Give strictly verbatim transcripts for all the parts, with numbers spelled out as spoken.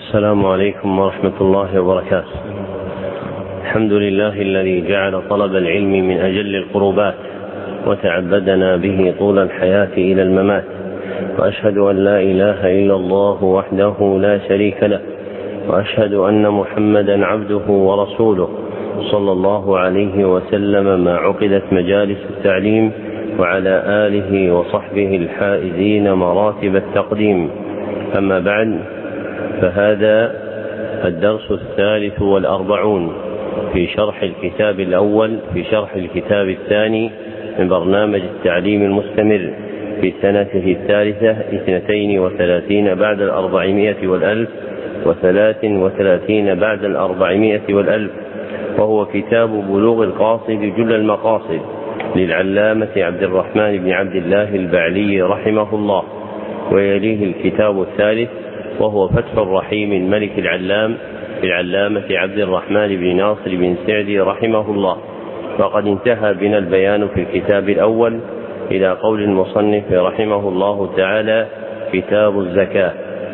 السلام عليكم ورحمة الله وبركاته. الحمد لله الذي جعل طلب العلم من أجل القربات وتعبدنا به طول الحياة إلى الممات، وأشهد أن لا إله إلا الله وحده لا شريك له، وأشهد أن محمدا عبده ورسوله صلى الله عليه وسلم ما عقدت مجالس التعليم، وعلى آله وصحبه الحائزين مراتب التقديم. أما بعد، فهذا الدرس الثالث والأربعون في شرح الكتاب الأول في شرح الكتاب الثاني من برنامج التعليم المستمر في سنته الثالثة اثنتين وثلاثين بعد الأربعمائة والألف وثلاث وثلاثين بعد الأربعمائة والألف، وهو كتاب بلوغ القاصد جل المقاصد للعلامة عبد الرحمن بن عبد الله البعلي رحمه الله. ويليه الكتاب الثالث وهو فتح الرحيم الملك العلام للعلامة عبد الرحمن بن ناصر بن سعدي رحمه الله. وقد انتهى بنا البيان في الكتاب الأول إلى قول المصنف رحمه الله تعالى: كتاب الزكاة.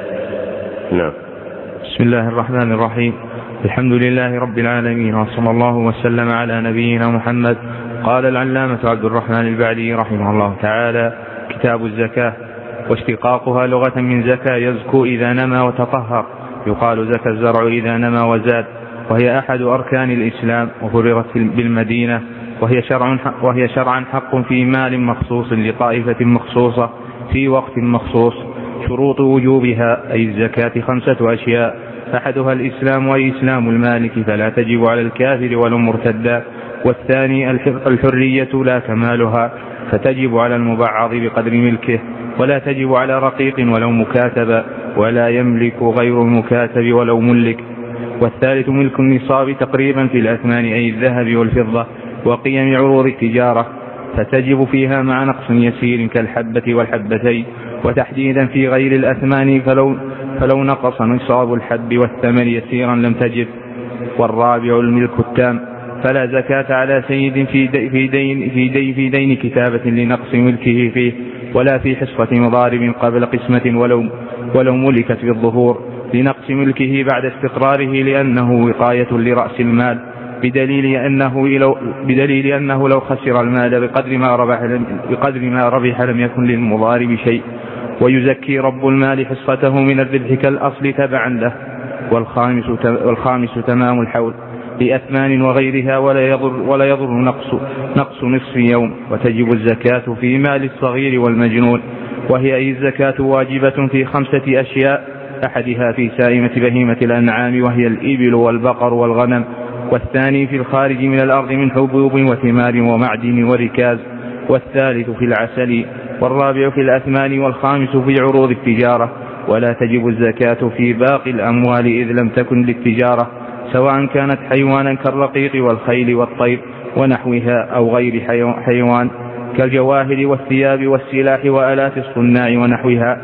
نعم. بسم الله الرحمن الرحيم. الحمد لله رب العالمين، وصلى الله وسلم على نبينا محمد. قال العلامة عبد الرحمن البعلي رحمه الله تعالى: كتاب الزكاة، واشتقاقها لغة من زكاة يزكو إذا نمى وتطهر، يقال زكى الزرع إذا نمى وزاد، وهي أحد أركان الإسلام، وفرضت بالمدينة، وهي شرع وهي شرعا حق في مال مخصوص لطائفة مخصوصة في وقت مخصوص. شروط وجوبها أي الزكاة خمسة أشياء: أحدها الإسلام وأي إسلام المالك، فلا تجب على الكافر ولو مرتدا. والثاني الحرية لا كمالها، فتجب على المبعض بقدر ملكه، ولا تجب على رقيق ولو مكاتب، ولا يملك غير المكاتب ولو ملك. والثالث ملك النصاب تقريبا في الأثمان أي الذهب والفضة وقيم عروض التجارة، فتجب فيها مع نقص يسير كالحبة والحبتين، وتحديدا في غير الأثمان فلو, فلو نقص نصاب الحب والثمن يسيرا لم تجب. والرابع الملك التام، فلا زكاة على سيد في دين, في دين, في دين, في دين كتابة لنقص ملكه فيه، ولا في حصة مضارب قبل قسمة ولو, ولو ملكت بالظهور لنقص ملكه بعد استقراره، لأنه وقاية لرأس المال، بدليل أنه لو, بدليل أنه لو خسر المال بقدر ما ربح لم, بقدر ما ربح لم يكن للمضارب شيء. ويزكي رب المال حصته من الربح كالأصل تبعا له. والخامس, والخامس تمام الحول لأثمان وغيرها، ولا يضر, ولا يضر نقص, نقص نصف يوم. وتجب الزكاة في مال الصغير والمجنون، وهي أي الزكاة واجبة في خمسة أشياء: أحدها في سائمة بهيمة الأنعام، وهي الإبل والبقر والغنم. والثاني في الخارج من الأرض من حبوب وثمار ومعدن وركاز. والثالث في العسل. والرابع في الأثمان. والخامس في عروض التجارة. ولا تجب الزكاة في باقي الأموال إذ لم تكن للتجارة، سواء كانت حيوانا كالرقيق والخيل والطير ونحوها، أو غير حيوان كالجواهر والثياب والسلاح وآلات الصناع ونحوها.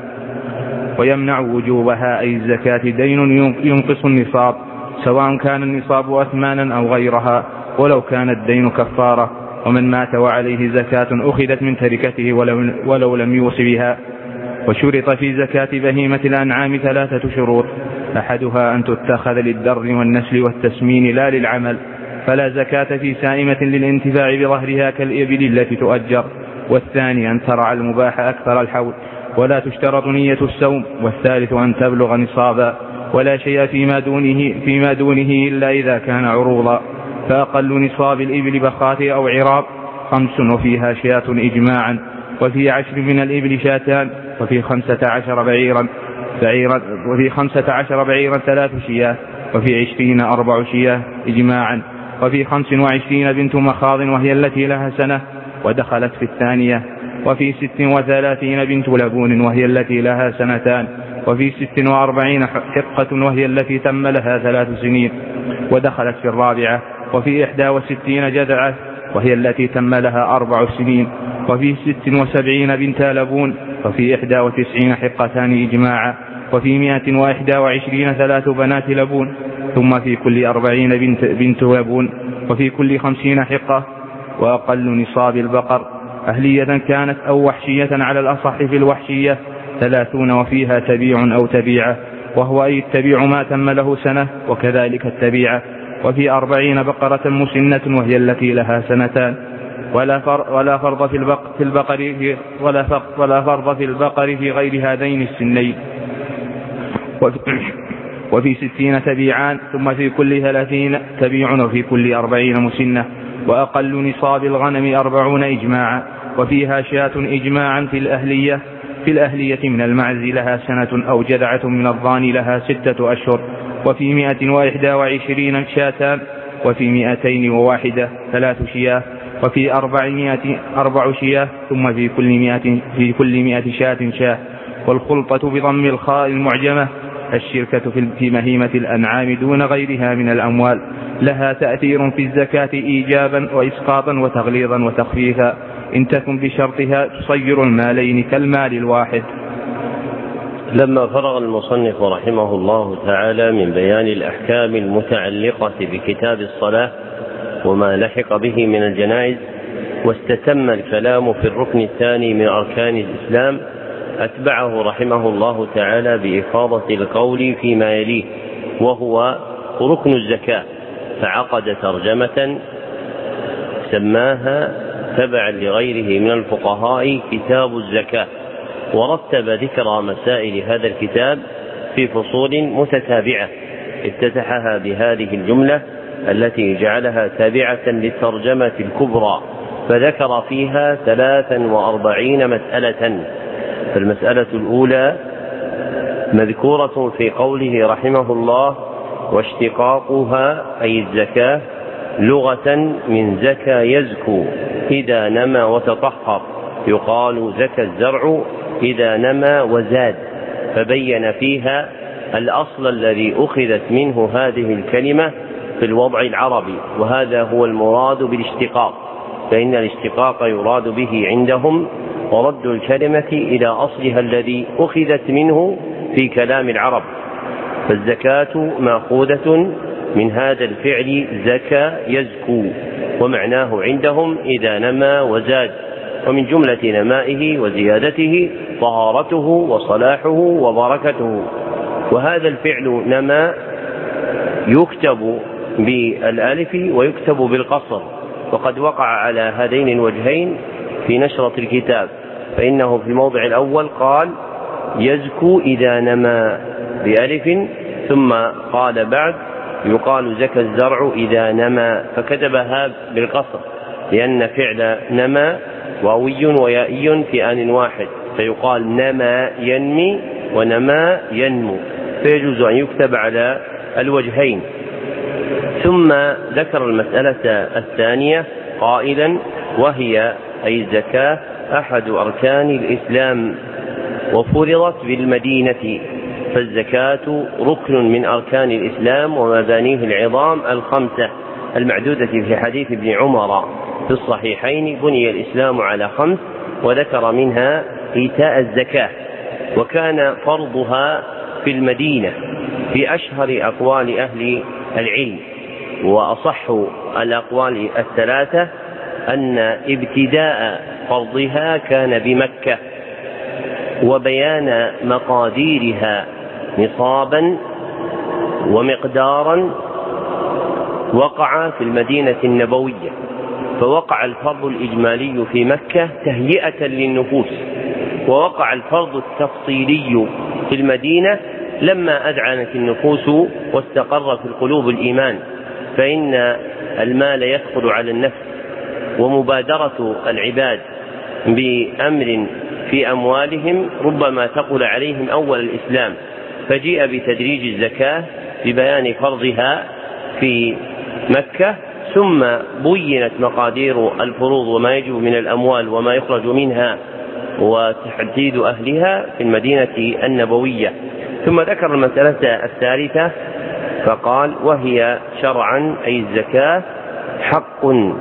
ويمنع وجوبها أي الزكاة دين ينقص النصاب، سواء كان النصاب أثمانا أو غيرها، ولو كان الدين كفارة. ومن مات وعليه زكاة أخذت من تركته ولو, ولو لم يوص بها. وشرط في زكاة بهيمة الأنعام ثلاثة شروط: أحدها أن تتخذ للدر والنسل والتسمين لا للعمل، فلا زكاة في سائمة للانتفاع بظهرها كالإبل التي تؤجر. والثاني أن ترعى المباح أكثر الحول، ولا تشترط نية السوم. والثالث أن تبلغ نصابا، ولا شيء فيما دونه, فيما دونه إلا إذا كان عروضا. فأقل نصاب الإبل بخاتي أو عراب خمس، وفيها شاة إجماعا. وفي عشر من الإبل شاتان. وفي خمسة عشر بعيرا بعيرا وفي خمسة عشر بعيرا ثلاث شياه. وفي عشرين أربع شياه إجماعا. وفي خمس وعشرين بنت مخاض، وهي التي لها سنة ودخلت في الثانية. وفي ست وثلاثين بنت لبون، وهي التي لها سنتان. وفي ست وأربعين حقة، وهي التي تم لها ثلاث سنين ودخلت في الرابعة. وفي إحدى وستين جذعة، وهي التي تم لها أربع سنين. وفي ست وسبعين بنت لبون، وفي إحدى وتسعين حقتان إجماعا. وفي مائة وإحدى وعشرين ثلاث بنات لبون. ثم في كل أربعين بنت, بنت لبون. وفي كل خمسين حقة. وأقل نصاب البقر أهلية كانت أو وحشية على الأصح في الوحشية ثلاثون، وفيها تبيع أو تبيعة. وهو أي التبيع ما تم له سنة، وكذلك التبيعة. وفي أربعين بقرة مسنة وهي التي لها سنتان، ولا فرض ولا فرض في البقر في البقر في ولا فرض ولا فرض في البقر في غير هذين السنين. وفي, وفي ستين تبيعان، ثم في كل ثلاثين تبيع، وفي كل أربعين مسنة. وأقل نصاب الغنم أربعون إجماعا، وفيها شاة إجماعا في الأهلية في الأهلية من المعز لها سنة، أو جذعة من الضان لها ستة أشهر. وفي مئة وإحدى وعشرين شاتان، وفي مئتين وواحدة ثلاث شياه، وفي أربعمائة أربع شياه، ثم في كل مئة في كل مئة شاة شاه. والخلطة بضم الخاء المعجمة الشركة في مهيمة الأنعام دون غيرها من الأموال، لها تأثير في الزكاة إيجابا وإسقاطا وتغليظا وتخفيفا، إن تكن بشرطها تصير المالين كالمال الواحد. لما فرغ المصنف رحمه الله تعالى من بيان الأحكام المتعلقة بكتاب الصلاة وما لحق به من الجنائز، واستتم الكلام في الركن الثاني من أركان الإسلام، أتبعه رحمه الله تعالى بإفاضة القول فيما يليه، وهو ركن الزكاة، فعقد ترجمة سماها تبعا لغيره من الفقهاء كتاب الزكاة، ورتب ذكر مسائل هذا الكتاب في فصول متتابعة، افتتحها بهذه الجملة التي جعلها تابعة للترجمة الكبرى، فذكر فيها ثلاثا وأربعين مسألة. فالمسألة الأولى مذكورة في قوله رحمه الله: واشتقاقها أي الزكاة لغة من زكى يزكو إذا نمى وتطهر، يقال زكى الزرع إذا نمى وزاد، فبين فيها الأصل الذي أخذت منه هذه الكلمة في الوضع العربي، وهذا هو المراد بالاشتقاق، فإن الاشتقاق يراد به عندهم ورد الكلمة إلى أصلها الذي أخذت منه في كلام العرب. فالزكاة مأخوذة من هذا الفعل زكى يزكو، ومعناه عندهم إذا نمى وزاد، ومن جملة نمائه وزيادته طهارته وصلاحه وبركته. وهذا الفعل نمى يكتب بالألف ويكتب بالقصر، وقد وقع على هذين الوجهين في نشرة الكتاب، فإنه في الموضع الأول قال يزكو إذا نمى بألف، ثم قال بعد يقال زكى الزرع إذا نمى، فكتبها بالقصر، لأن فعل نمى واوي ويائي في آن واحد، فيقال نمى ينمي ونمى ينمو، فيجوز أن يكتب على الوجهين. ثم ذكر المسألة الثانية قائلا: وهي أي الزكاة أحد أركان الإسلام، وفرضت بالمدينة، فالزكاة ركن من أركان الإسلام ومبانيه العظام الخمسة المعدودة في حديث ابن عمر في الصحيحين: بني الإسلام على خمس، وذكر منها إيتاء الزكاة، وكان فرضها في المدينة في أشهر أقوال أهل العلم، وأصح الأقوال الثلاثة أن ابتداء فرضها كان بمكة، وبيان مقاديرها نصابا ومقدارا وقع في المدينة النبوية، فوقع الفرض الإجمالي في مكة تهيئة للنفوس، ووقع الفرض التفصيلي في المدينة لما أذعنت النفوس واستقر في القلوب الإيمان، فإن المال يدخل على النفس، ومبادرة العباد بأمر في أموالهم ربما تقل عليهم أول الإسلام، فجيء بتدريج الزكاة ببيان فرضها في مكة، ثم بينت مقادير الفروض وما يجب من الأموال وما يخرج منها وتحديد أهلها في المدينة النبوية. ثم ذكر المسألة الثالثة فقال: وهي شرعا أي الزكاة حق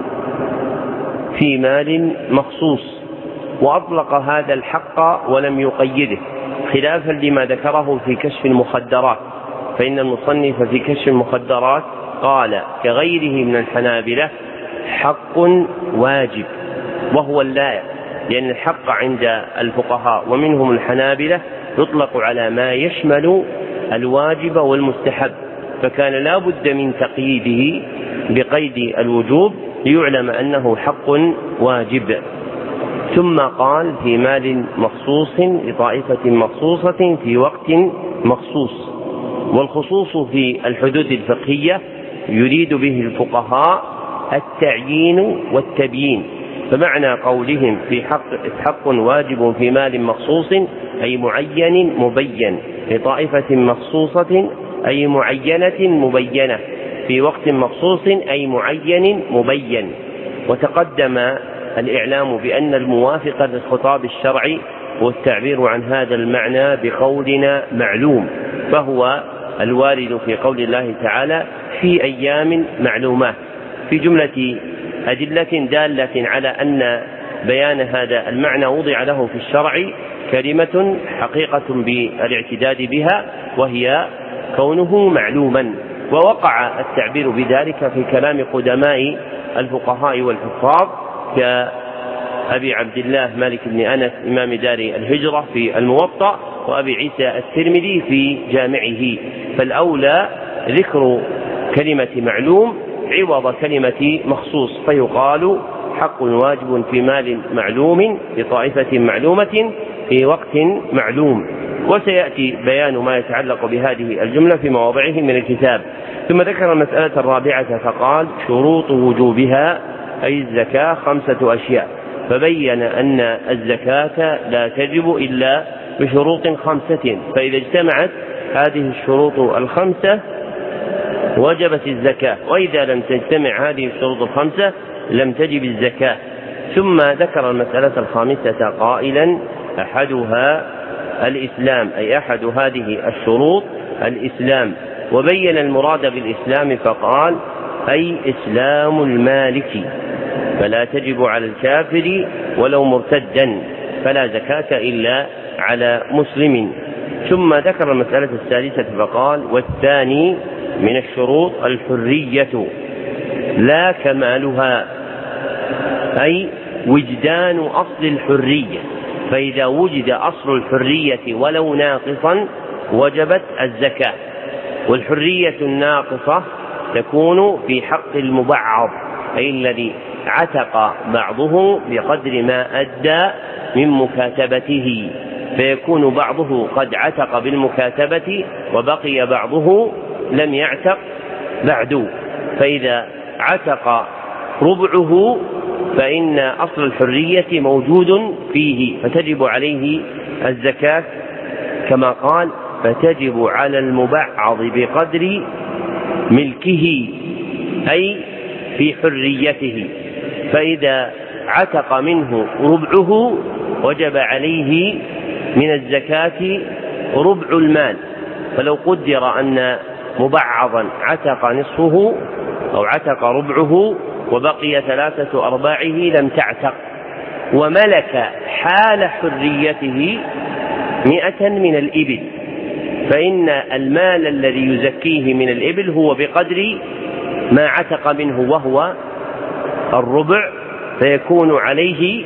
في مال مخصوص، وأطلق هذا الحق ولم يقيده، خلافا لما ذكره في كشف المخدرات، فإن المصنف في كشف المخدرات قال كغيره من الحنابلة حق واجب، وهو اللائق، لأن الحق عند الفقهاء ومنهم الحنابلة يطلق على ما يشمل الواجب والمستحب، فكان لا بد من تقييده بقيد الوجوب ليعلم أنه حق واجب. ثم قال في مال مخصوص لطائفة مخصوصة في وقت مخصوص. والخصوص في الحدود الفقهية يريد به الفقهاء التعيين والتبيين، فمعنى قولهم في حق, حق واجب في مال مخصوص أي معين مبين، لطائفة مخصوصة أي معينة مبينة، في وقت مخصوص أي معين مبين. وتقدم الإعلام بأن الموافق للخطاب الشرعي والتعبير عن هذا المعنى بقولنا معلوم، فهو الوارد في قول الله تعالى في أيام معلومات، في جملة أدلة دالة على أن بيان هذا المعنى وضع له في الشرع كلمة حقيقة بالاعتداد بها، وهي كونه معلوما. ووقع التعبير بذلك في كلام قدماء الفقهاء والحفاظ كأبي عبد الله مالك بن أنس إمام دار الهجرة في الموطأ، وأبي عيسى الترمذي في جامعه، فالأولى ذكر كلمة معلوم عوض كلمة مخصوص، فيقال حق واجب في مال معلوم لطائفة معلومة في وقت معلوم. وسيأتي بيان ما يتعلق بهذه الجملة في مواضعه من الكتاب. ثم ذكر المسألة الرابعة فقال شروط وجوبها أي الزكاة خمسة أشياء، فبين أن الزكاة لا تجب إلا بشروط خمسة، فإذا اجتمعت هذه الشروط الخمسة وجبت الزكاة، وإذا لم تجتمع هذه الشروط الخمسة لم تجب الزكاة. ثم ذكر المسألة الخامسة قائلا أحدها الإسلام، أي أحد هذه الشروط الإسلام، وبين المراد بالإسلام فقال أي إسلام المالك، فلا تجب على الكافر ولو مرتدا، فلا زكاة إلا على مسلم. ثم ذكر المسألة الثالثة فقال والثاني من الشروط الحرية لا كمالها، أي وجدان أصل الحرية، فإذا وجد أصل الحرية ولو ناقصا وجبت الزكاة. والحرية الناقصة تكون في حق المبعض، أي الذي عتق بعضه بقدر ما أدى من مكاتبته، فيكون بعضه قد عتق بالمكاتبة وبقي بعضه لم يعتق بعد، فإذا عتق ربعه فإن أصل الحرية موجود فيه فتجب عليه الزكاة، كما قال فتجب على المبعض بقدر ملكه أي في حريته، فإذا عتق منه ربعه وجب عليه من الزكاة ربع المال. فلو قدر أن مبعضا عتق نصفه أو عتق ربعه وبقي ثلاثة أرباعه لم تعتق، وملك حال حريته مئة من الإبل، فإن المال الذي يزكيه من الإبل هو بقدر ما عتق منه وهو الربع، فيكون عليه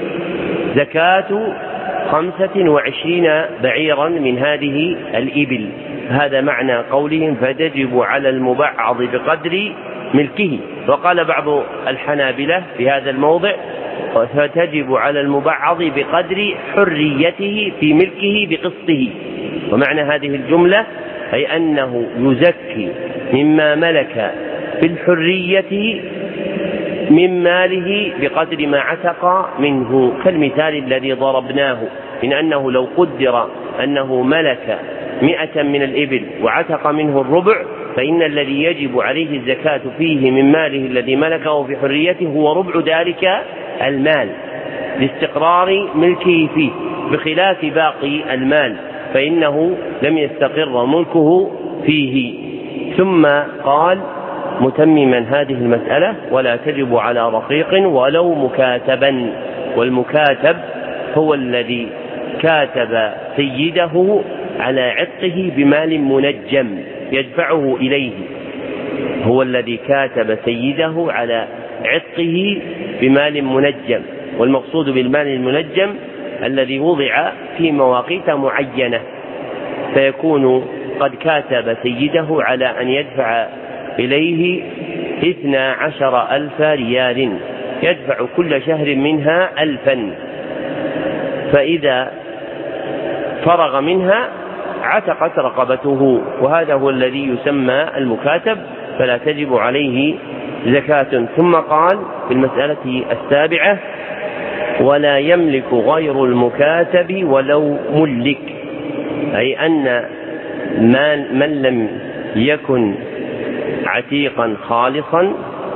زكاة خمسة وعشرين بعيرا من هذه الإبل. هذا معنى قولهم فتجب على المبعض بقدر ملكه. وقال بعض الحنابلة في هذا الموضع فتجب على المبعض بقدر حريته في ملكه بقسطه، ومعنى هذه الجملة أي أنه يزكي مما ملك في الحرية من ماله بقدر ما عتق منه، كالمثال الذي ضربناه من أنه لو قدر أنه ملك مئة من الإبل وعتق منه الربع، فإن الذي يجب عليه الزكاة فيه من ماله الذي ملكه في حريته هو ربع ذلك المال لاستقرار ملكه فيه، بخلاف باقي المال فإنه لم يستقر ملكه فيه. ثم قال متمما هذه المسألة ولا تجب على رقيق ولو مكاتبا، والمكاتب هو الذي كاتب سيده على عتقه بمال منجم يدفعه إليه، هو الذي كاتب سيده على عتقه بمال منجم، والمقصود بالمال المنجم الذي وضع في مواقيت معينة، فيكون قد كاتب سيده على أن يدفع إليه اثنا عشر ألف ريال، يدفع كل شهر منها ألفا، فإذا فرغ منها عتقت رقبته، وهذا هو الذي يسمى المكاتب، فلا تجب عليه زكاة. ثم قال في المسألة السابعة: ولا يملك غير المكاتب ولو ملك، أي أن من لم يكن عتيقا خالصا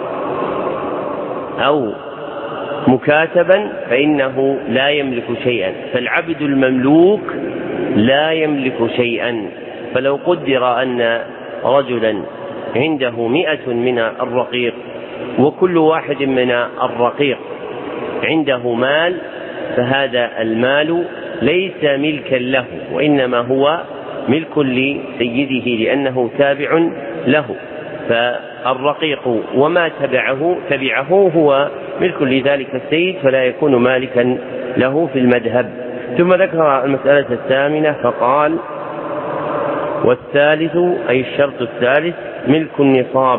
أو مكاتبا فإنه لا يملك شيئا، فالعبد المملوك لا يملك شيئا. فلو قدر أن رجلا عنده مئة من الرقيق وكل واحد من الرقيق عنده مال، فهذا المال ليس ملكا له، وإنما هو ملك لسيده لأنه تابع له، فالرقيق وما تبعه تبعه هو ملك لذلك السيد، فلا يكون مالكا له في المذهب. ثم ذكر المسألة الثامنة فقال: والثالث أي الشرط الثالث ملك النصاب،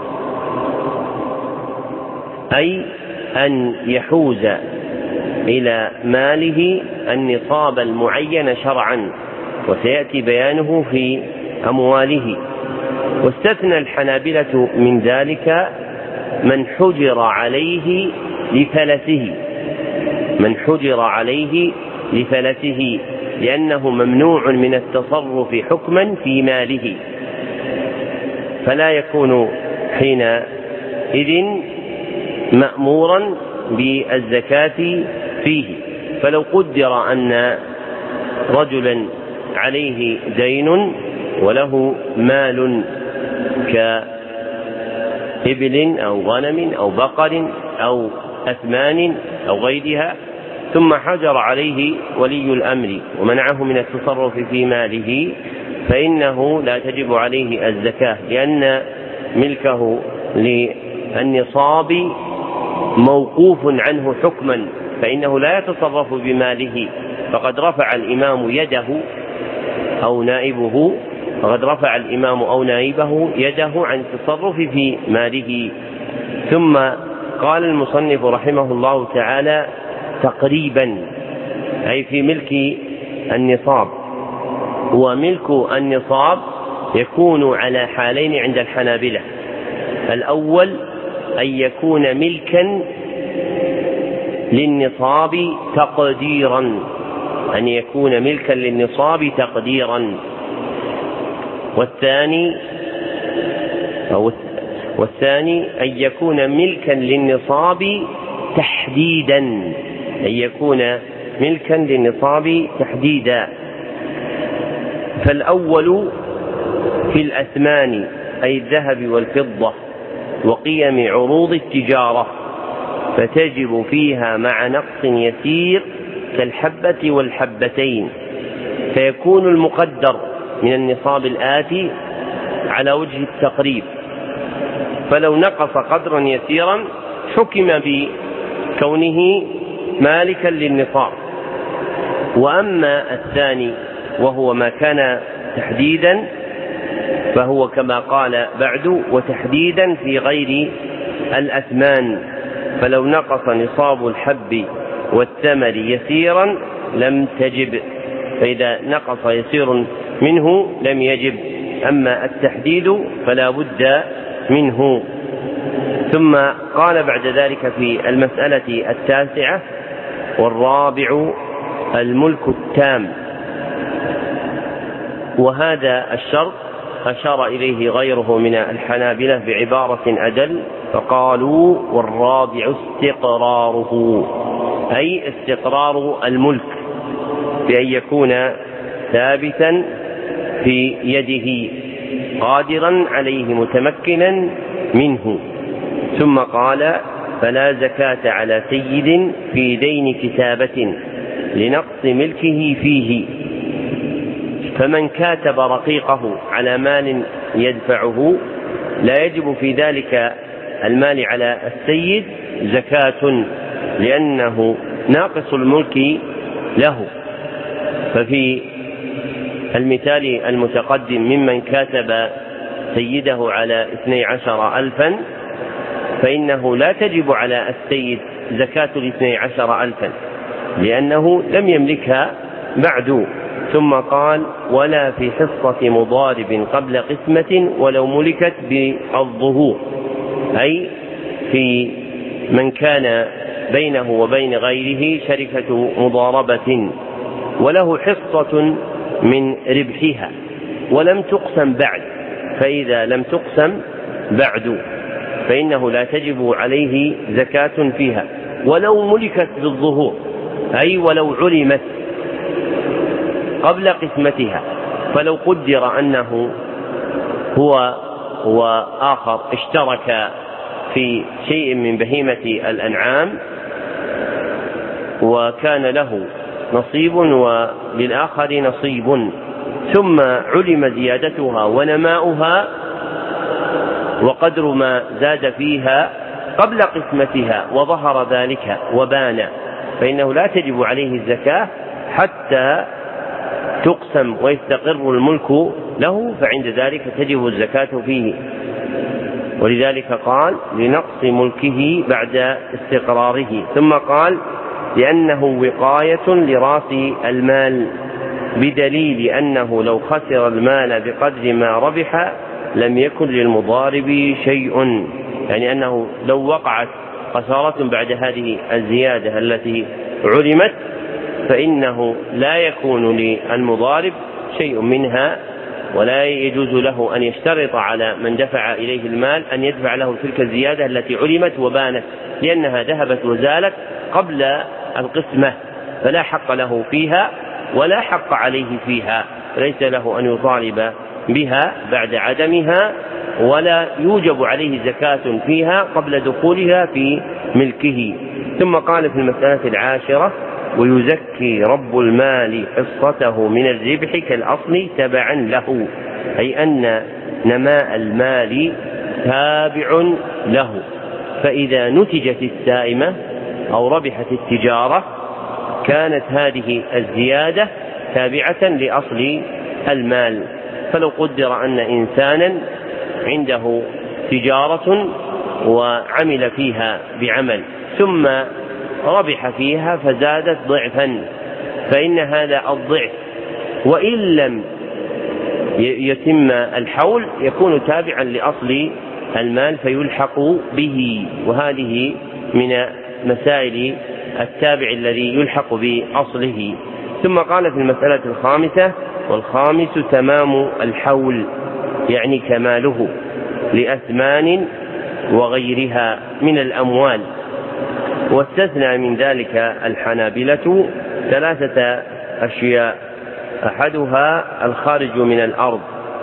أي أن يحوز إلى ماله النصاب المعين شرعا، وسيأتي بيانه في أمواله. واستثنى الحنابلة من ذلك من حجر عليه لفلسه، من حجر عليه لفلسه لأنه ممنوع من التصرف حكما في ماله، فلا يكون حينئذ مأمورا بالزكاة فيه. فلو قدر أن رجلا عليه دين وله مال كإبل أو غنم أو بقر أو أثمان أو غيرها، ثم حجر عليه ولي الأمر ومنعه من التصرف في ماله، فإنه لا تجب عليه الزكاة، لأن ملكه للنصاب موقوف عنه حكما، فإنه لا يتصرف بماله. فقد رفع الإمام يده أو نائبه فقد رفع الإمام أو نائبه يده عن التصرف في ماله. ثم قال المصنف رحمه الله تعالى: تقريبا، أي في ملك النصاب. وملك النصاب يكون على حالين عند الحنابلة: الأول أن يكون ملكا للنصاب تقديرا، أن يكون ملكا للنصاب تقديرا. والثاني أو والثاني أن يكون ملكا للنصاب تحديدا، أن يكون ملكا للنصاب تحديدا. فالأول في الأثمان أي الذهب والفضة وقيم عروض التجارة، فتجب فيها مع نقص يسير كالحبة والحبتين، فيكون المقدر من النصاب الآتي على وجه التقريب، فلو نقص قدرا يسيرا حكم بكونه مالكا للنصاب. وأما الثاني وهو ما كان تحديدا فهو كما قال بعد: وتحديدا في غير الأثمان، فلو نقص نصاب الحب والثمر يسيرا لم تجب، فإذا نقص يسير منه لم يجب، أما التحديد فلا بد منه. ثم قال بعد ذلك في المسألة التاسعة: والرابع الملك التام. وهذا الشرط أشار إليه غيره من الحنابلة بعبارة أدل، فقالوا: والرابع استقراره، أي استقرار الملك بأن يكون ثابتا في يده قادرا عليه متمكنا منه. ثم قال: فلا زكاة على سيد في دين كتابة لنقص ملكه فيه، فمن كاتب رقيقه على مال يدفعه لا يجب في ذلك المال على السيد زكاة، لأنه ناقص الملك له. ففي المثال المتقدم ممن كاتب سيده على اثني عشر ألفا، فإنه لا تجب على السيد زكاة الاثني عشر ألفا لأنه لم يملكها بعد. ثم قال: ولا في حصة مضارب قبل قسمة ولو ملكت بالظهور، أي في من كان بينه وبين غيره شركة مضاربة وله حصة من ربحها ولم تقسم بعد، فإذا لم تقسم بعد فإنه لا تجب عليه زكاة فيها ولو ملكت بالظهور، أي ولو علمت قبل قسمتها. فلو قدر أنه هو وآخر اشترك في شيء من بهيمة الأنعام وكان له نصيب وللآخر نصيب، ثم علم زيادتها ونماؤها وقدر ما زاد فيها قبل قسمتها وظهر ذلك وبان، فإنه لا تجب عليه الزكاة حتى تقسم ويستقر الملك له، فعند ذلك تجب الزكاة فيه. ولذلك قال: لنقص ملكه بعد استقراره. ثم قال: لأنه وقاية لراس المال، بدليل أنه لو خسر المال بقدر ما ربح لم يكن للمضارب شيء، يعني أنه لو وقعت خسارة بعد هذه الزيادة التي علمت فإنه لا يكون للمضارب شيء منها، ولا يجوز له أن يشترط على من دفع إليه المال أن يدفع له تلك الزيادة التي علمت وبانت، لأنها ذهبت وزالت قبل القسمة، فلا حق له فيها ولا حق عليه فيها، ليس له أن يطالب بها بعد عدمها، ولا يوجب عليه زكاة فيها قبل دخولها في ملكه. ثم قال في المسألة العاشرة: ويزكي رب المال حصته من الربح كالأصل تبعا له، أي أن نماء المال تابع له، فإذا نتجت السائمة أو ربحت التجارة كانت هذه الزيادة تابعة لأصل المال. فلو قدر أن إنسانا عنده تجارة وعمل فيها بعمل ثم ربح فيها فزادت ضعفا، فإن هذا الضعف وإن لم يتم الحول يكون تابعا لأصل المال فيلحق به، وهذه من مسائل التابع الذي يلحق بأصله. ثم قال في المسألة الخامسة: والخامس تمام الحول، يعني كماله، لأثمان وغيرها من الأموال. واستثنى من ذلك الحنابلة ثلاثة أشياء: أحدها الخارج من الأرض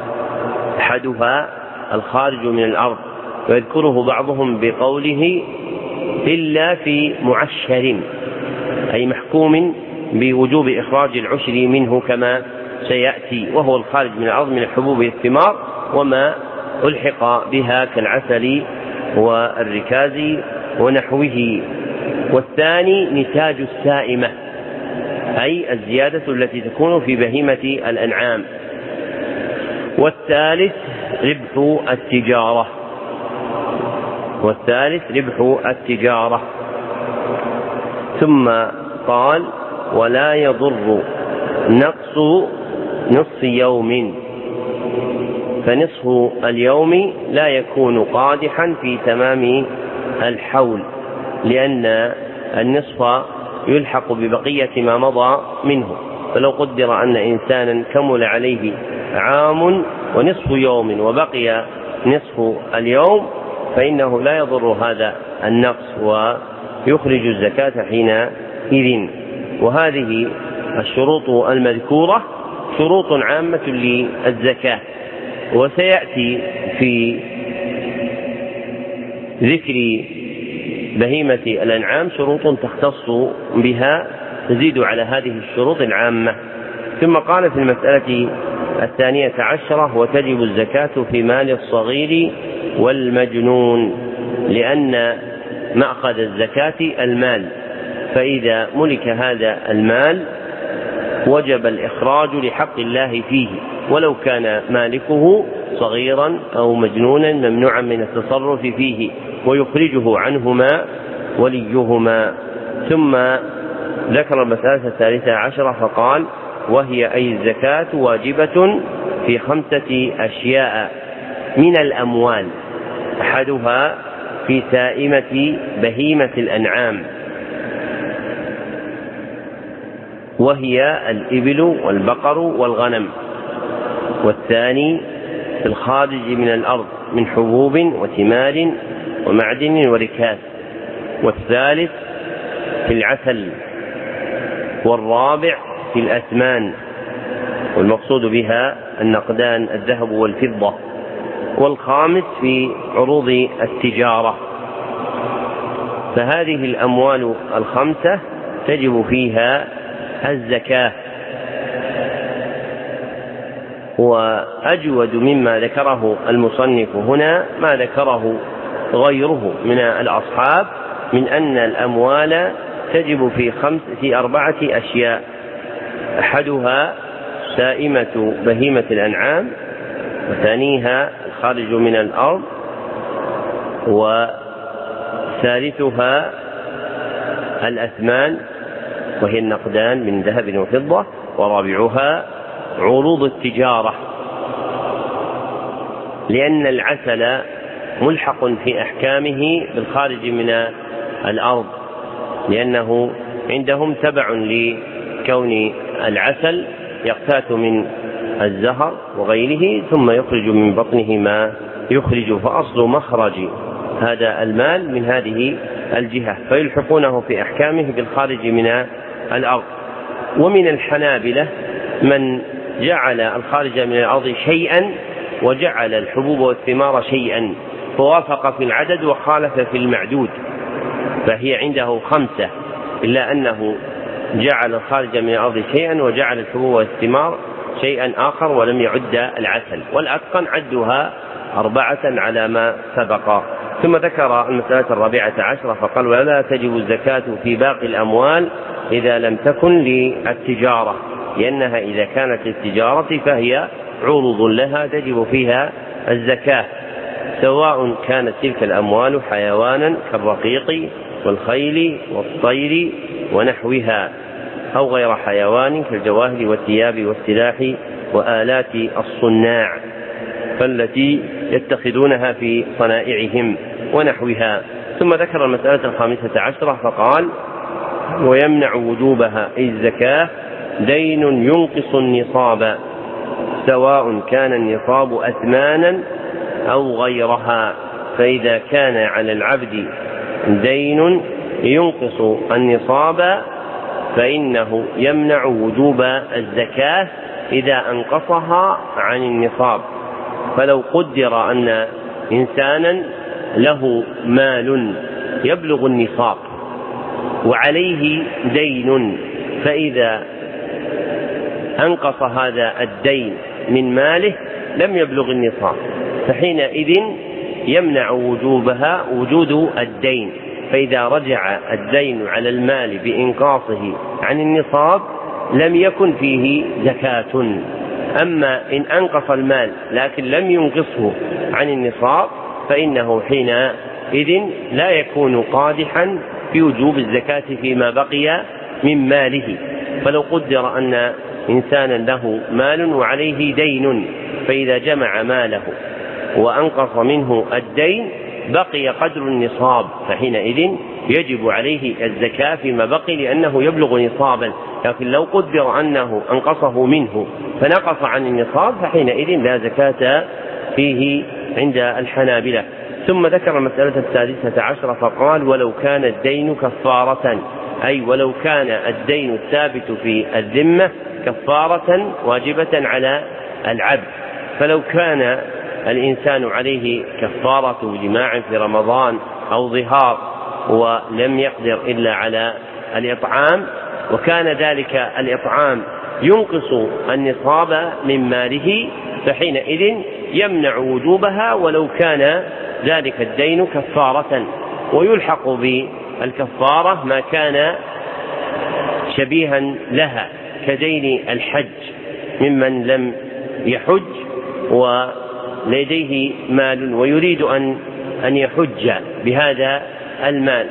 أحدها الخارج من الأرض ويذكره بعضهم بقوله: إلا في معشر، أي محكوم بوجوب إخراج العشر منه كما سيأتي، وهو الخارج من الأرض من الحبوب والثمار وما ألحق بها كالعسل والركاز ونحوه. والثاني نتاج السائمة، أي الزيادة التي تكون في بهيمة الأنعام. والثالث ربح التجارة والثالث ربح التجارة. ثم قال: ولا يضر نقص نصف يوم، فنصف اليوم لا يكون قادحا في تمام الحول، لأن النصف يلحق ببقية ما مضى منه. فلو قدر أن إنسانا كمل عليه عام ونصف يوم وبقي نصف اليوم فإنه لا يضر هذا النقص ويخرج الزكاة حينئذ. وهذه الشروط المذكورة شروط عامة للزكاة، وسيأتي في ذكر بهيمة الأنعام شروط تختص بها تزيد على هذه الشروط العامة. ثم قال في المسألة الثانية عشرة: وتجب الزكاة في مال الصغير والمجنون، لأن مأخذ الزكاة المال، فإذا ملك هذا المال وجب الإخراج لحق الله فيه، ولو كان مالكه صغيرا أو مجنونا ممنوعا من التصرف فيه، ويخرجه عنهما وليهما. ثم ذكر المسألة الثالثة عشرة فقال: وهي أي الزكاة واجبة في خمسة أشياء من الأموال، أحدها في سائمة بهيمة الأنعام، وهي الإبل والبقر والغنم، والثاني في الخارج من الأرض من حبوب وثمار ومعدن وركاز، والثالث في العسل، والرابع في الأثمان، والمقصود بها النقدان الذهب والفضة، والخامس في عروض التجارة. فهذه الأموال الخمسة تجب فيها الزكاة. وأجود مما ذكره المصنف هنا ما ذكره غيره من الأصحاب من أن الأموال تجب في خمس في أربعة أشياء: أحدها سائمة بهيمة الأنعام، وثانيها الخارج من الأرض، وثالثها الأثمان وهي النقدان من ذهب وفضة، ورابعها عروض التجارة، لأن العسل ملحق في أحكامه بالخارج من الأرض، لأنه عندهم تبع لكون العسل يقتات من الزهر وغيره ثم يخرج من بطنه ما يخرج، فأصل مخرج هذا المال من هذه الجهة، فيلحقونه في أحكامه بالخارج من الأرض. ومن الحنابلة من جعل الخارج من الأرض شيئا وجعل الحبوب والثمار شيئا، فوافق في العدد وخالف في المعدود، فهي عنده خمسة، إلا أنه جعل الخارج من الأرض شيئا وجعل الحبوب والثمار شيئا آخر ولم يعد العسل، والأتقن عدها أربعة على ما سبق. ثم ذكر المسألة الرابعة عشرة فقال: ولا تجب الزكاة في باقي الأموال إذا لم تكن للتجارة، لأنها إذا كانت للتجارة فهي عروض لها تجب فيها الزكاة، سواء كانت تلك الأموال حيوانا كالرقيق والخيل والطير ونحوها، أو غير حيوان كالجواهر والثياب والسلاح وآلات الصناع فالتي يتخذونها في صنائعهم ونحوها. ثم ذكر المسألة الخامسة عشرة فقال: ويمنع وجوبها أي الزكاة دين ينقص النصاب، سواء كان النصاب أثمانا أو غيرها. فإذا كان على العبد دين ينقص النصاب فإنه يمنع وجوب الزكاة إذا أنقصها عن النصاب. فلو قدر أن إنسانا له مال يبلغ النصاب وعليه دين، فإذا أنقص هذا الدين من ماله لم يبلغ النصاب، فحينئذ يمنع وجوبها وجود الدين. فإذا رجع الدين على المال بإنقاصه عن النصاب لم يكن فيه زكاة. أما إن أنقص المال لكن لم ينقصه عن النصاب فإنه حينئذ لا يكون قادحا في وجوب الزكاة فيما بقي من ماله. فلو قدر أن إنسانا له مال وعليه دين، فإذا جمع ماله وأنقص منه الدين بقي قدر النصاب، فحينئذ يجب عليه الزكاة فيما بقي لأنه يبلغ نصابا. لكن لو قدر أنه أنقصه منه فنقص عن النصاب فحينئذ لا زكاة فيه عند الحنابلة. ثم ذكر المسألة السادسة عشرة فقال: ولو كان الدين كفارة، أي ولو كان الدين الثابت في الذمة كفارة واجبة على العبد. فلو كان الإنسان عليه كفارة جماع في رمضان أو ظهار ولم يقدر إلا على الإطعام، وكان ذلك الإطعام ينقص النصاب من ماله، فحينئذ يمنع وجوبها ولو كان ذلك الدين كفارة. ويلحق بالكفارة ما كان شبيها لها، كدين الحج ممن لم يحج ولديه مال ويريد أن أن يحج بهذا المال،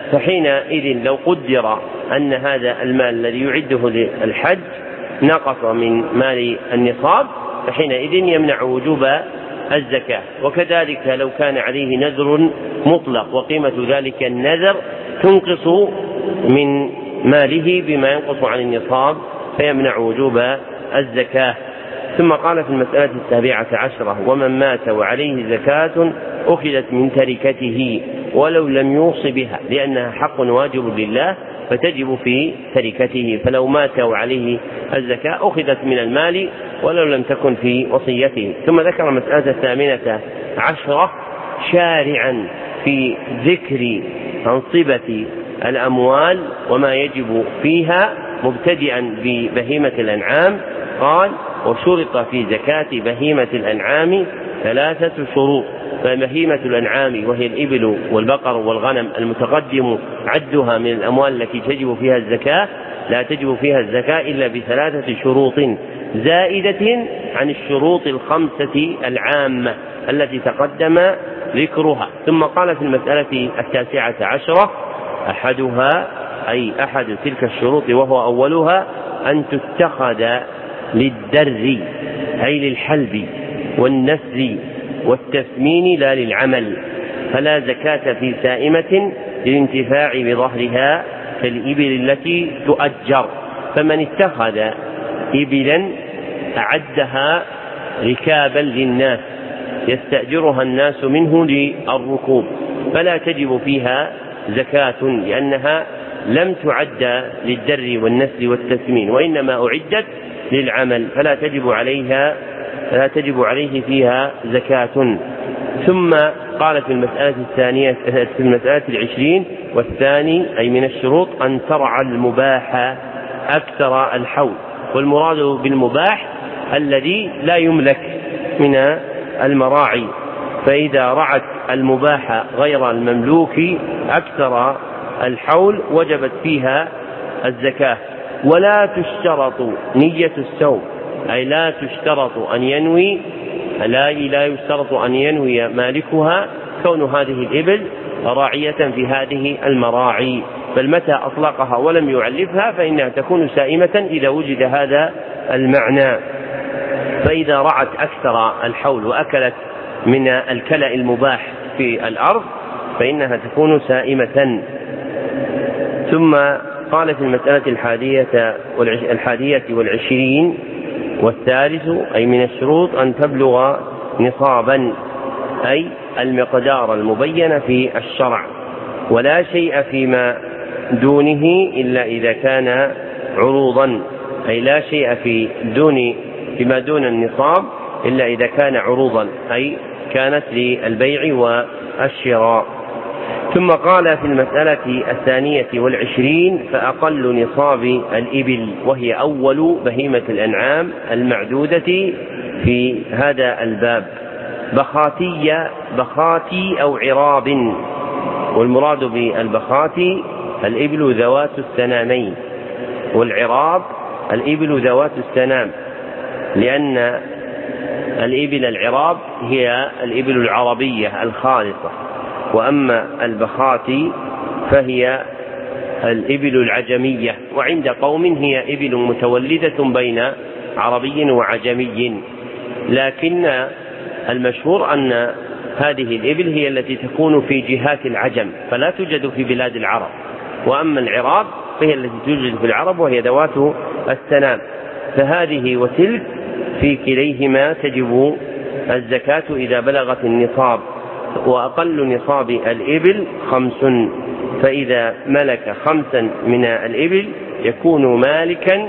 فحينئذ لو قدر أن هذا المال الذي يعده للحج نقص من مال النصاب فحينئذ يمنع وجوب الزكاة. وكذلك لو كان عليه نذر مطلق وقيمة ذلك النذر تنقص من ماله بما ينقص عن النصاب فيمنع وجوب الزكاة. ثم قال في المسألة السابعة عشرة: ومن مات وعليه زكاة أخذت من تركته ولو لم يوص بها، لأنها حق واجب لله فتجب في تركته، فلو مات وعليه الزكاة أخذت من المال ولو لم تكن في وصيته. ثم ذكر المسألة الثامنة عشرة شارعا في ذكر أنصبة الأموال وما يجب فيها مبتدئا ببهيمة الأنعام. قال: وشرط في زكاة بهيمة الأنعام ثلاثة شروط. فبهيمة الأنعام وهي الإبل والبقر والغنم المتقدم عدها من الأموال التي تجب فيها الزكاة لا تجب فيها الزكاة إلا بثلاثة شروط زائدة عن الشروط الخمسة العامة التي تقدم ذكرها. ثم قال في المسألة التاسعة عشرة: أحدها أي أحد تلك الشروط وهو أولها أن تتخذ للدر أي للحلب والنسل والتثمين لا للعمل، فلا زكاة في سائمة للانتفاع بظهرها كالإبل التي تؤجر. فمن اتخذ إبلا أعدها ركابا للناس يستأجرها الناس منه للركوب فلا تجب فيها زكاة، لأنها لم تعد للدر والنسل والتثمين وإنما أعدت للعمل فلا تجب عليها فلا تجب عليه فيها زكاة. ثم قال في المسألة الثانية في المسألة العشرين: والثاني أي من الشروط أن ترعى المباح أكثر الحول. والمراد بالمباح الذي لا يملك من المراعي، فإذا رعت المباح غير المملوك أكثر الحول وجبت فيها الزكاة. ولا تشترط نية السوم، أي لا تشترط أن ينوي لا لا يشترط أن ينوي مالكها كون هذه الإبل راعية في هذه المراعي، بل متى أطلقها ولم يعلفها فإنها تكون سائمة إذا وجد هذا المعنى. فإذا رعت أكثر الحول وأكلت من الكلأ المباح في الأرض فإنها تكون سائمة. ثم قال في المسألة الحادية الحادية والعشرين: والثالث أي من الشروط أن تبلغ نصابا أي المقدار المبين في الشرع، ولا شيء فيما دونه إلا إذا كان عروضا، أي لا شيء في دون فيما دون النصاب إلا إذا كان عروضا أي كانت للبيع والشراء. ثم قال في المسألة الثانية والعشرين: فأقل نصاب الإبل وهي أول بهيمة الأنعام المعدودة في هذا الباب بخاتي بخاتي أو عراب. والمراد بالبخاتي الإبل ذوات السنامين، والعراب الإبل ذوات السنام، لأن الإبل العراب هي الإبل العربية الخالصة، وأما البخاتي فهي الإبل العجمية، وعند قوم هي إبل متولدة بين عربي وعجمي، لكن المشهور أن هذه الإبل هي التي تكون في جهات العجم فلا توجد في بلاد العرب، وأما العراب فهي التي توجد في العرب وهي ذوات السنام. فهذه وتلك في كليهما تجب الزكاة إذا بلغت النصاب. وأقل نصاب الإبل خمس، فإذا ملك خمسا من الإبل يكون مالكا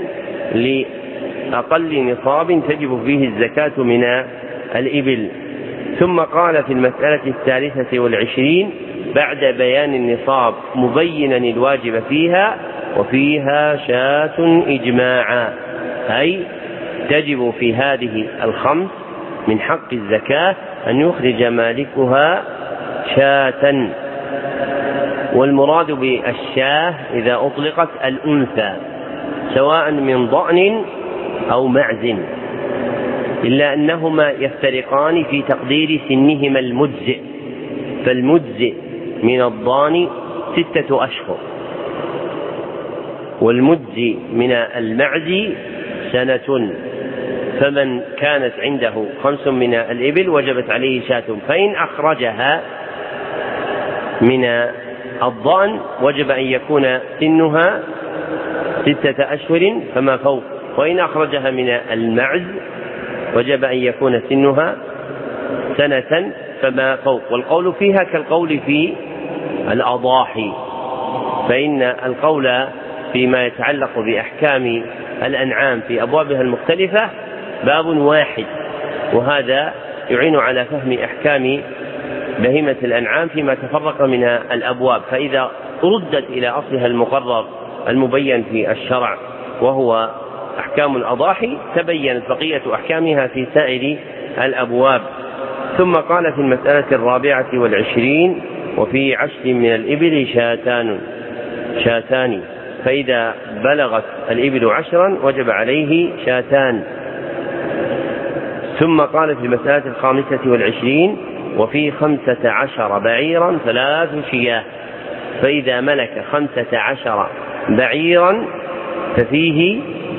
لأقل نصاب تجب فيه الزكاة من الإبل. ثم قال في المسألة الثالثة والعشرين بعد بيان النصاب مبينا الواجب فيها: وفيها شاة إجماعا، أي تجب في هذه الخمس من حق الزكاة أن يخرج مالكها شاة. والمراد بالشاه إذا أطلقت الأنثى، سواء من ضأن أو معز، إلا أنهما يفترقان في تقدير سنهما المجزئ، فالمجزئ من الضان ستة أشهر، والمجزئ من المعز سنة. فمن كانت عنده خمس من الإبل وجبت عليه شاة، فإن أخرجها من الضأن وجب أن يكون سنها ستة أشهر فما فوق، وإن أخرجها من المعز وجب أن يكون سنها سنة فما فوق. والقول فيها كالقول في الأضاحي، فإن القول فيما يتعلق بأحكام الأنعام في أبوابها المختلفة باب واحد، وهذا يعين على فهم أحكام بهيمة الأنعام فيما تفرق من الأبواب، فإذا ردت إلى أصلها المقرر المبين في الشرع وهو أحكام الأضاحي تبينت بقية أحكامها في سائر الأبواب. ثم قال في المسألة الرابعة والعشرين: وفي عشر من الإبل شاتان شاتان فإذا بلغت الإبل عشرا وجب عليه شاتان. ثم قال في المسألة الخامسة والعشرين: وفي خمسة عشر بعيرا ثلاث شياه فإذا ملك خمسة عشر بعيرا ففيه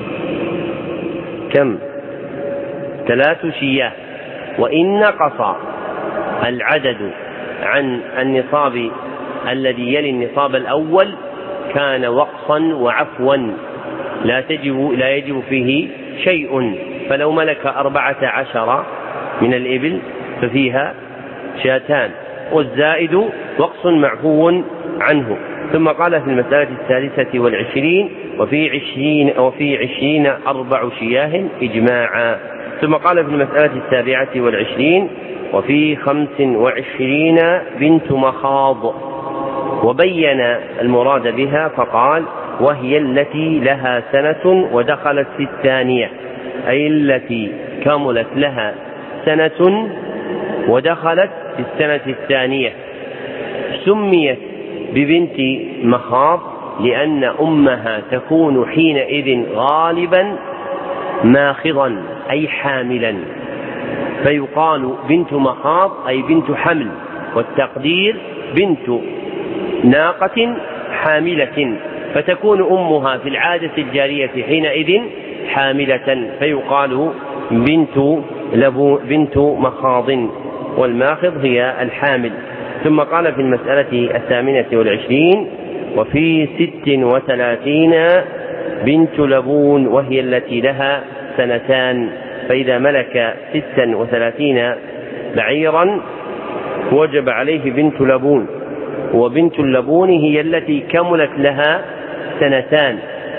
كم؟ ثلاث شياه، وإن نقص العدد عن النصاب الذي يلي النصاب الأول كان وقصا وعفوا لا تجب, لا يجب فيه شيء، فلو ملك أربعة عشر من الإبل ففيها شاتان، والزائد وقص معفو عنه. ثم قال في المسألة الثالثة والعشرين: وفي عشرين, وفي عشرين أربع شياه إجماعا. ثم قال في المسألة السابعة والعشرين: وفي خمس وعشرين بنت مخاض، وبين المراد بها فقال: وهي التي لها سنة ودخلت في الثانية، أي التي كملت لها سنة ودخلت في السنة الثانية. سميت ببنت مخاض لأن أمها تكون حينئذ غالبا ماخضا أي حاملا، فيقال بنت مخاض أي بنت حمل، والتقدير بنت ناقة حاملة، فتكون أمها في العادة الجارية حينئذ حاملة، فيقال بنت لبو بنت مخاض، والماخض هي الحامل. ثم قال في المسألة الثامنة والعشرين: وفي ست وثلاثين بنت لبون، وهي التي لها سنتان، فإذا ملك ستا وثلاثين بعيرا وجب عليه بنت لبون، وبنت اللبون هي التي كملت لها سنتان،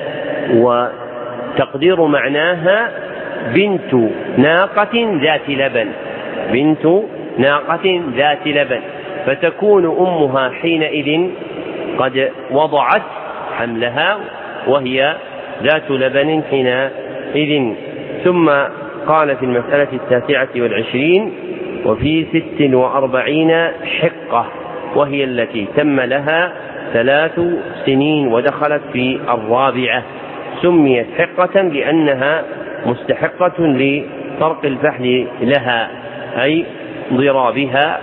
وتقدير معناها بنت ناقة ذات لبن، بنت ناقة ذات لبن، فتكون أمها حينئذ قد وضعت حملها وهي ذات لبن حينئذ. ثم قال في المسألة التاسعة والعشرين: وفي ست وأربعين حقة، وهي التي تم لها ثلاث سنين ودخلت في الرابعة. سميت حقة لأنها مستحقة لطرق الفحل لها، أي ضرابها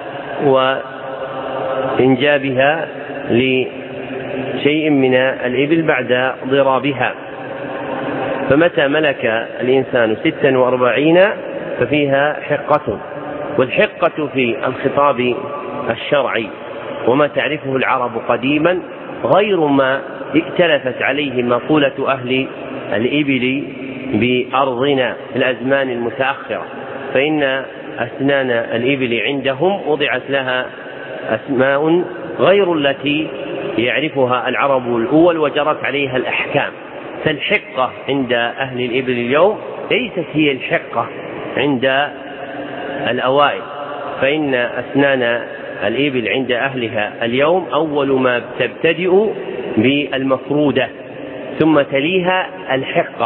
وإنجابها لشيء من الإبل بعد ضرابها. فمتى ملك الإنسان ستا وأربعين ففيها حقة. والحقة في الخطاب الشرعي وما تعرفه العرب قديما غير ما ائتلفت عليه مقولة أهل الإبل بأرضنا في الأزمان المتأخرة، فإن أسنان الإبل عندهم وضعت لها أسماء غير التي يعرفها العرب الأول وجرت عليها الأحكام. فالحقة عند أهل الإبل اليوم ليست هي الحقة عند الأوائل، فإن أسنان الإبل عند أهلها اليوم أول ما تبتدئ بالمفرودة، ثم تليها الحقة،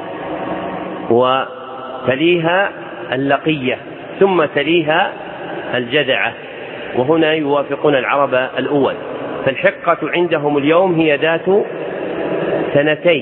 وتليها اللقية، ثم تليها الجذعة، وهنا يوافقون العرب الأول. فالحقة عندهم اليوم هي ذات سنتين،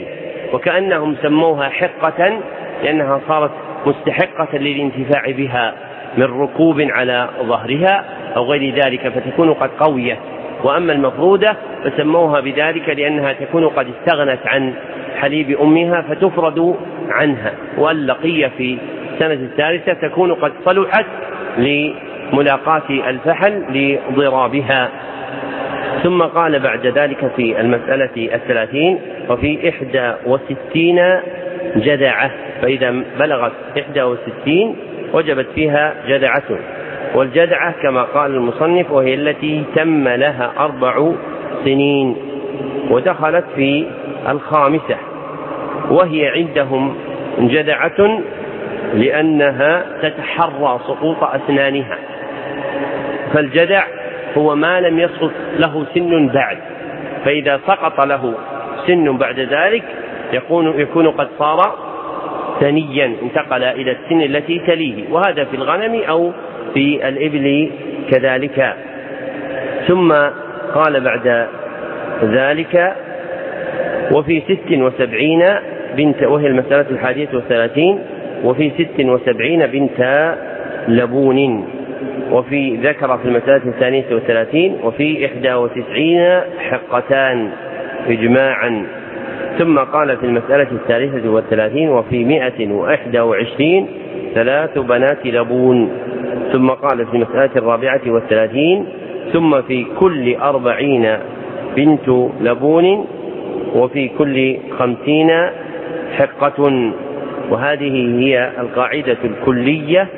وكأنهم سموها حقة لأنها صارت مستحقة للانتفاع بها من ركوب على ظهرها أو غير ذلك فتكون قد قوية. وأما المفرودة فسموها بذلك لأنها تكون قد استغنت عن حليب أمها فتفرد عنها. واللقية في السنة الثالثة تكون قد صلحت لملاقاة الفحل لضرابها. ثم قال بعد ذلك في المسألة الثلاثين وفي إحدى وستين جدعة، فإذا بلغت إحدى وستين وجبت فيها جدعة. والجدعة كما قال المصنف وهي التي تم لها أربع سنين ودخلت في الخامسة، وهي عندهم جدعة لأنها تتحرى سقوط أسنانها. فالجدع هو ما لم يسقط له سن بعد، فإذا سقط له سن بعد ذلك يكون, يكون قد صار ثنيا انتقل إلى السن التي تليه، وهذا في الغنم أو في الإبل كذلك. ثم قال بعد ذلك وفي ست وسبعين بنت، وهي المسألة الحادية والثلاثين، وفي ست وسبعين بنت لبون، وفي ذكر في المسألة الثانية والثلاثين وفي إحدى وتسعين حقتان إجماعا. ثم قال في المسألة الثالثة والثلاثين وفي مئة وإحدى وعشرين ثلاث بنات لبون. ثم قال في المسألة الرابعة والثلاثين ثم في كل أربعين بنت لبون وفي كل خمسين حقة. وهذه هي القاعدة الكلية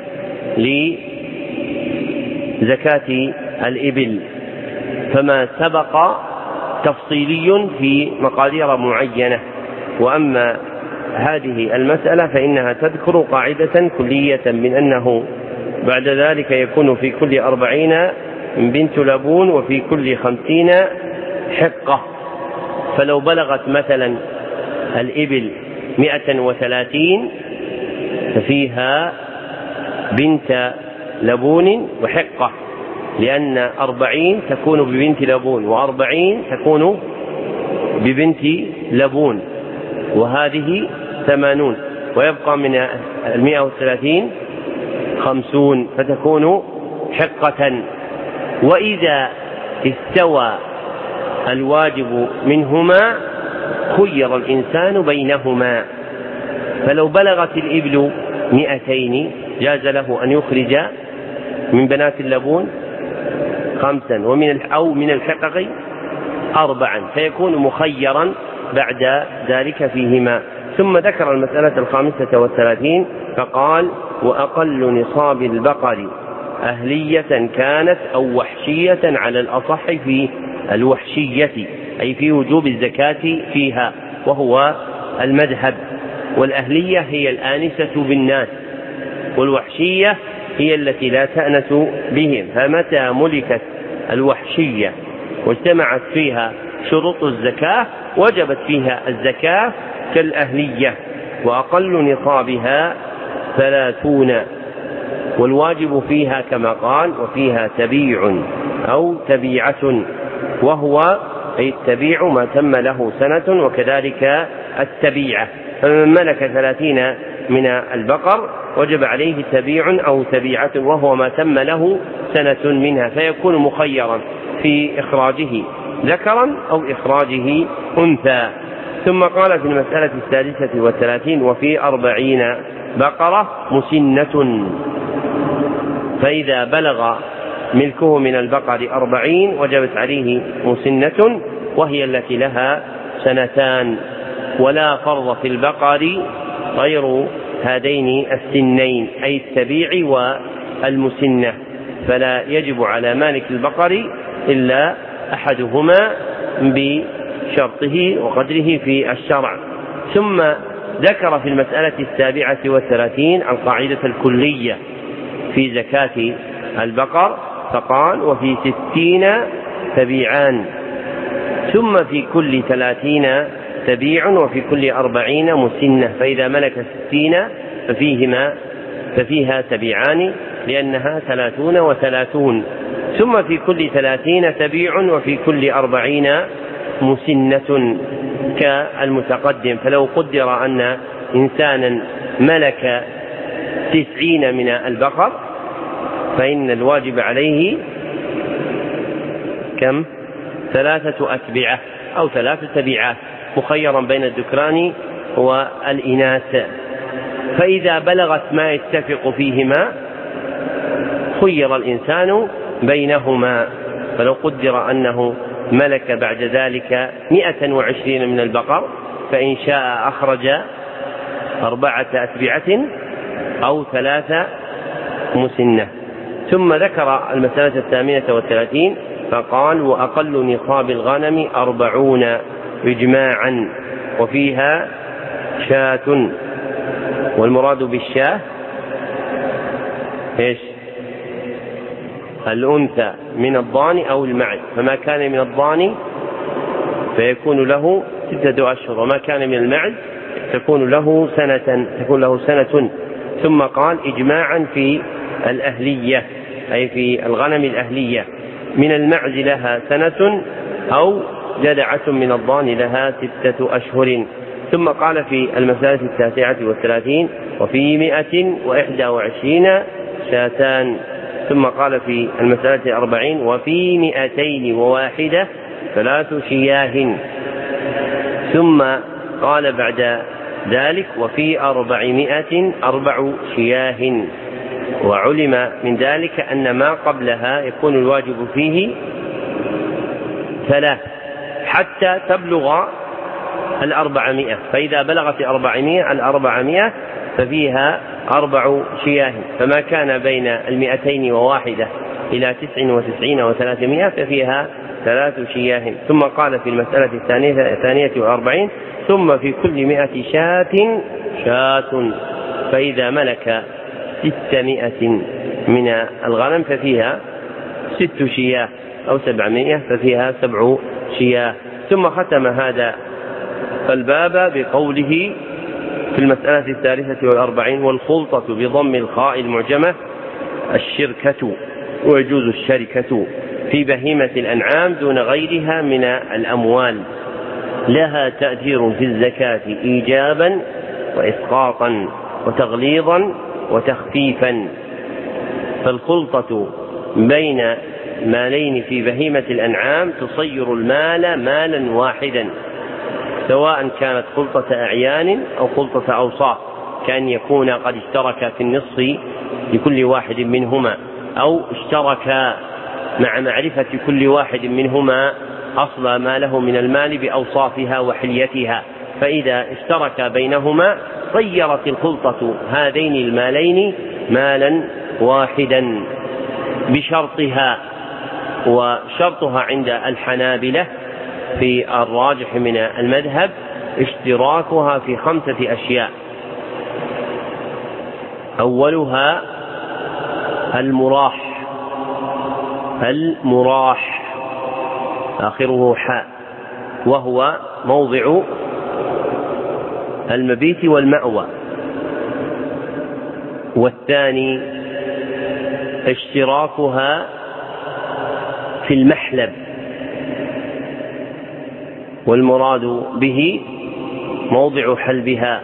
لزكاة الإبل، فما سبق تفصيلي في مقادير معينة، وأما هذه المسألة فإنها تذكر قاعدة كلية من أنه بعد ذلك يكون في كل أربعين بنت لبون وفي كل خمسين حقة. فلو بلغت مثلا الإبل مئة وثلاثين ففيها بنت لبون وحقة، لأن أربعين تكون ببنت لبون وأربعين تكون ببنت لبون، وهذه ثمانون، ويبقى من المئة والثلاثين خمسون فتكون حقة. وإذا استوى الواجب منهما خير الإنسان بينهما، فلو بلغت الإبل مئتين جاز له أن يخرج من بنات اللبون خمسا ومن أو من الحقق أربعا، فيكون مخيرا بعد ذلك فيهما. ثم ذكر المسألة الخامسة والثلاثين فقال وأقل نصاب البقر أهلية كانت أو وحشية، على الأصح في الوحشية أي في وجوب الزكاة فيها، وهو المذهب. والأهلية هي الآنسة بالناس، والوحشية هي التي لا تأنس بهم. فمتى ملكت الوحشية واجتمعت فيها شروط الزكاة وجبت فيها الزكاة كالأهلية. وأقل نصابها ثلاثون، والواجب فيها كما قال وفيها تبيع أو تبيعة، وهو أي التبيع ما تم له سنة، وكذلك التبيعة. فمن ملك ثلاثين من البقر وجب عليه تبيع أو تبيعة، وهو ما تم له سنة منها، فيكون مخيرا في إخراجه ذكرا أو إخراجه أنثى. ثم قال في المسألة الثالثة والثلاثين وفي أربعين بقرة مسنة، فإذا بلغ ملكه من البقر أربعين وجبت عليه مسنة، وهي التي لها سنتان. ولا فرض في البقر غير هذين السنين أي التبيع والمسنة، فلا يجب على مالك البقر إلا أحدهما بشرطه وقدره في الشرع. ثم ذكر في المسألة السابعة والثلاثين القاعدة الكلية في زكاة البقر فقال وفي ستين تبيعان، ثم في كل ثلاثين تبيع وفي كل أربعين مسنة، فإذا ملك ستين ففيهما ففيها تبيعان لأنها ثلاثون وثلاثون، ثم في كل ثلاثين تبيع وفي كل أربعين مسنة كالمتقدم. فلو قدر أن إنسانا ملك تسعين من البقر فإن الواجب عليه كم؟ ثلاثة أتبعة أو ثلاثة تبعات، مخيرا بين الذكران والإناث. فإذا بلغت ما يتفق فيهما خير الإنسان بينهما. فلو قدر أنه ملك بعد ذلك مئة وعشرين من البقر فإن شاء أخرج أربعة أتبعة أو ثلاثة مسنة. ثم ذكر المسألة الثامنة والثلاثين فقال: وأقل نصاب الغنم أربعون إجماعا وفيها شاة. والمراد بالشاة إيش؟ الأنثى من الضان أو المعز، فما كان من الضان فيكون له ستة أشهر، وما كان من المعز تكون له سنة تكون له سنة. ثم قال: إجماعا في الأهلية أي في الغنم الأهلية، من المعز لها سنة أو جدعة من الضان لها ستة أشهر. ثم قال في المسألة التاسعة والثلاثين: وفي مئة وإحدى وعشرين شاتان. ثم قال في المسألة الأربعين: وفي مئتين وواحدة ثلاث شياه. ثم قال بعد ذلك: وفي أربعمائة أربع شياه. وعلم من ذلك أن ما قبلها يكون الواجب فيه ثلاث حتى تبلغ الأربعمائة، فإذا بلغت الأربعمائة الأربعمائة ففيها أربع شياه، فما كان بين المئتين وواحدة إلى تسع وتسعين وثلاثمائة ففيها ثلاث شياه. ثم قال في المسألة الثانية والأربعين: ثم في كل مئة شاة شاة، فإذا ملك ستمائة من الغنم ففيها ست شياه أو سبعمائة ففيها سبع شياه. ثم ختم هذا الباب بقوله في المسألة الثالثة والأربعين: والخلطة بضم الخاء المعجمة الشركة، ويجوز الشركة في بهيمة الأنعام دون غيرها من الأموال، لها تأثير في الزكاة إيجابا وإسقاطا وتغليظا وتخفيفا. فالخلطة بين مالين في بهيمة الأنعام تصير المال مالا واحدا، سواء كانت خلطة أعيان أو خلطة أوصاف، كأن يكون قد اشترك في النصف لكل واحد منهما، أو اشترك مع معرفة كل واحد منهما أصل ما له من المال بأوصافها وحليتها، فإذا اشترك بينهما صيرت الخلطة هذين المالين مالا واحدا بشرطها. وشرطها عند الحنابلة في الراجح من المذهب اشتراكها في خمسة أشياء: أولها المراح المراح آخره حاء، وهو موضع المبيت والمأوى. والثاني اشتراكها في المحلب، والمراد به موضع حلبها.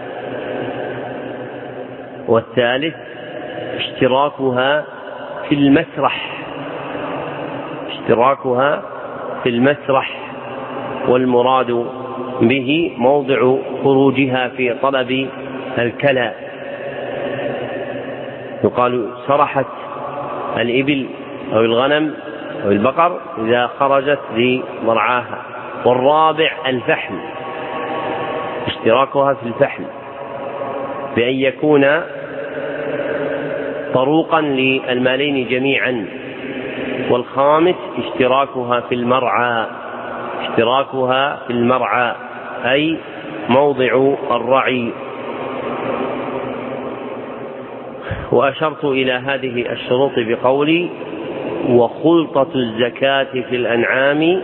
والثالث اشتراكها في المسرح اشتراكها في المسرح والمراد به موضع خروجها في طلب الكلى. يقال سرحت الإبل أو الغنم أو البقر إذا خرجت لمرعاها. والرابع الفحل، اشتراكها في الفحل بأن يكون طروقا للمالين جميعا. والخامس اشتراكها في المرعى اشتراكها في المرعى أي موضع الرعي. وأشرت إلى هذه الشروط بقولي: وخلطة الزكاة في الأنعام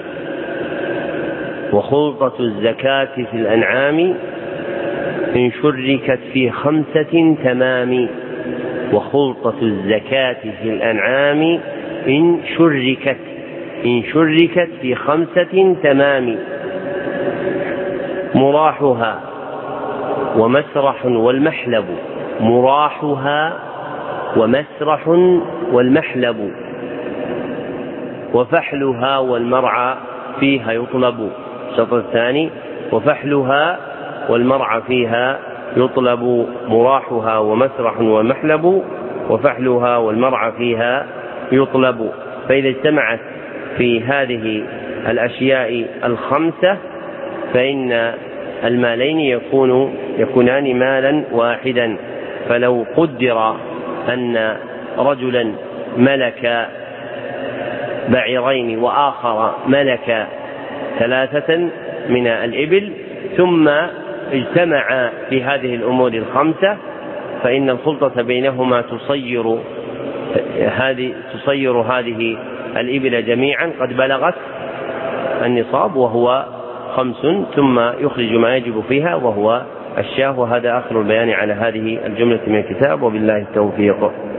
وخلطة الزكاة في الأنعام إن شركت في خمسة تمام. وخلطة الزكاة في الأنعام إن شركت إن شركت في خمسة تمام مراحها ومسرح والمحلب مراحها ومسرح والمحلب وفحلها والمرعى فيها يطلب. الشطر الثاني وفحلها والمرعى فيها يطلب مراحها ومسرح ومحلب وفحلها والمرعى فيها يطلب. فإذا اجتمعت في هذه الأشياء الخمسة فإن المالين يكون يكونان مالا واحدا. فلو قدر أن رجلا ملك بعيرين وآخر ملك ثلاثة من الإبل ثم اجتمع في هذه الأمور الخمسة فإن الخلطة بينهما تصير هذه تصير هذه الإبل جميعا قد بلغت النصاب وهو خمس، ثم يخرج ما يجب فيها وهو الشاه. وهذا آخر البيان على هذه الجملة من الكتاب، وبالله التوفيق.